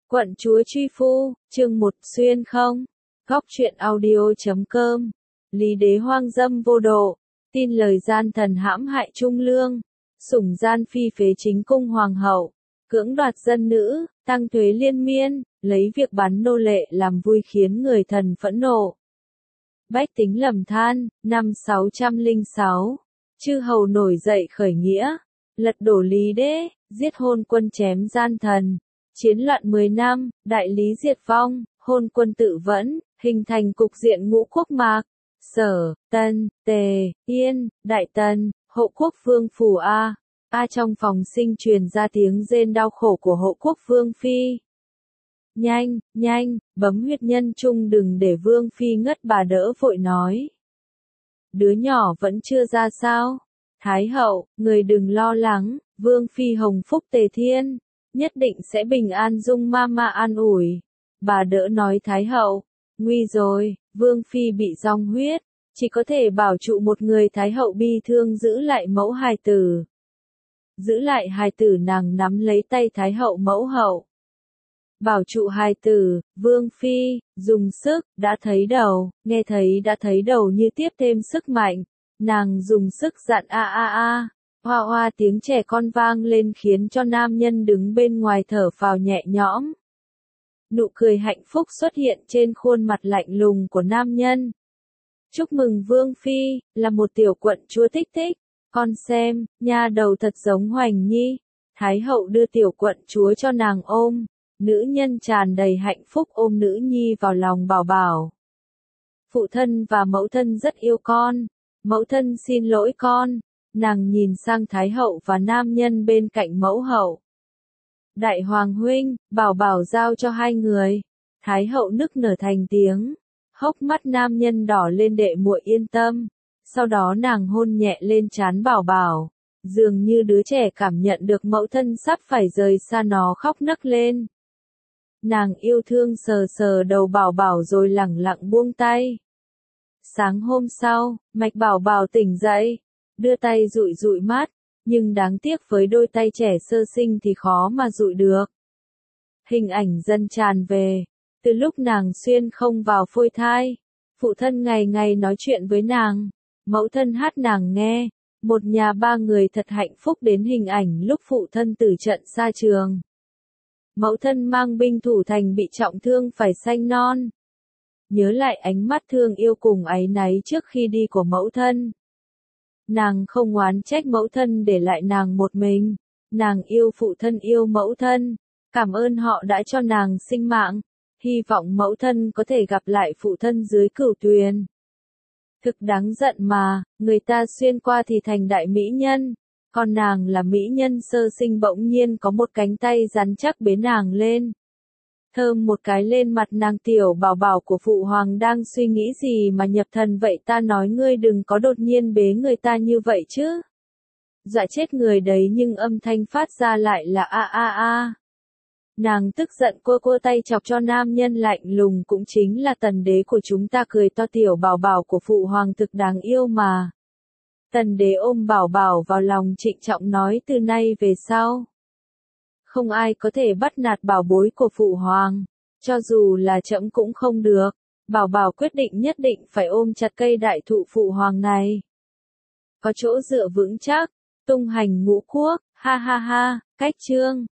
Quận chúa truy phu, chương 1 xuyên không. Góc truyện audio.com. Lý đế hoang dâm vô độ, tin lời gian thần hãm hại trung lương, sủng gian phi phế chính cung hoàng hậu, cưỡng đoạt dân nữ, tăng thuế liên miên, lấy việc bán nô lệ làm vui khiến người thần phẫn nộ. Bách tính lầm than, năm 606, chư hầu nổi dậy khởi nghĩa, lật đổ Lý đế, giết hôn quân chém gian thần. Chiến loạn 10 năm, đại lý diệt vong, hôn quân tự vẫn, hình thành cục diện ngũ quốc mạc, Sở, Tân, Tề, Yên, Đại Tần, hộ quốc vương phủ A. Trong phòng sinh truyền ra tiếng rên đau khổ của hộ quốc vương phi. Nhanh, nhanh, bấm huyệt nhân trung đừng để vương phi ngất, bà đỡ vội nói. Đứa nhỏ vẫn chưa ra sao? Thái hậu, người đừng lo lắng, vương phi hồng phúc tề thiên. Nhất định sẽ bình an, dung ma an ủi. Bà đỡ nói Thái hậu, nguy rồi, vương phi bị rong huyết, chỉ có thể bảo trụ một người. Thái hậu bi thương giữ lại mẫu hài tử. Giữ lại hài tử, nàng nắm lấy tay Thái hậu mẫu hậu. Bảo trụ hài tử, vương phi, dùng sức, đã thấy đầu, nghe thấy đã thấy đầu như tiếp thêm sức mạnh. Nàng dùng sức dặn a. Hoa hoa tiếng trẻ con vang lên khiến cho nam nhân đứng bên ngoài thở phào nhẹ nhõm. Nụ cười hạnh phúc xuất hiện trên khuôn mặt lạnh lùng của nam nhân. Chúc mừng vương phi, là một tiểu quận chúa thích thích. Con xem, nha đầu thật giống Hoành Nhi. Thái hậu đưa tiểu quận chúa cho nàng ôm. Nữ nhân tràn đầy hạnh phúc ôm nữ nhi vào lòng bảo bảo. Phụ thân và mẫu thân rất yêu con. Mẫu thân xin lỗi con. Nàng nhìn sang Thái hậu và nam nhân bên cạnh mẫu hậu. Đại hoàng huynh, bảo bảo giao cho hai người. Thái hậu nức nở thành tiếng. Hốc mắt nam nhân đỏ lên, đệ muội yên tâm. Sau đó nàng hôn nhẹ lên trán bảo bảo. Dường như đứa trẻ cảm nhận được mẫu thân sắp phải rời xa nó khóc nấc lên. Nàng yêu thương sờ sờ đầu bảo bảo rồi lẳng lặng buông tay. Sáng hôm sau, mạch bảo bảo tỉnh dậy. Đưa tay dụi dụi mắt, nhưng đáng tiếc với đôi tay trẻ sơ sinh thì khó mà dụi được. Hình ảnh dần tràn về, từ lúc nàng xuyên không vào phôi thai, phụ thân ngày ngày nói chuyện với nàng, mẫu thân hát nàng nghe, một nhà ba người thật hạnh phúc đến hình ảnh lúc phụ thân tử trận xa trường. Mẫu thân mang binh thủ thành bị trọng thương phải sanh non. Nhớ lại ánh mắt thương yêu cùng áy náy trước khi đi của mẫu thân. Nàng không oán trách mẫu thân để lại nàng một mình. Nàng yêu phụ thân, yêu mẫu thân. Cảm ơn họ đã cho nàng sinh mạng. Hy vọng mẫu thân có thể gặp lại phụ thân dưới cửu tuyền. Thực đáng giận mà, người ta xuyên qua thì thành đại mỹ nhân. Còn nàng là mỹ nhân sơ sinh, bỗng nhiên có một cánh tay rắn chắc bế nàng lên. Thơm một cái lên mặt nàng. Tiểu bảo bảo của phụ hoàng đang suy nghĩ gì mà nhập thần vậy? Ta nói ngươi đừng có đột nhiên bế người ta như vậy chứ. Dọa chết người đấy, nhưng âm thanh phát ra lại là a. Nàng tức giận cua tay chọc cho nam nhân lạnh lùng, cũng chính là tần đế của chúng ta, cười to. Tiểu bảo bảo của phụ hoàng thực đáng yêu mà. Tần đế ôm bảo bảo vào lòng trịnh trọng nói, từ nay về sau, không ai có thể bắt nạt bảo bối của phụ hoàng, cho dù là trẫm cũng không được. Bảo bảo quyết định nhất định phải ôm chặt cây đại thụ phụ hoàng này. Có chỗ dựa vững chắc, tung hành ngũ quốc, ha ha ha. Cách chương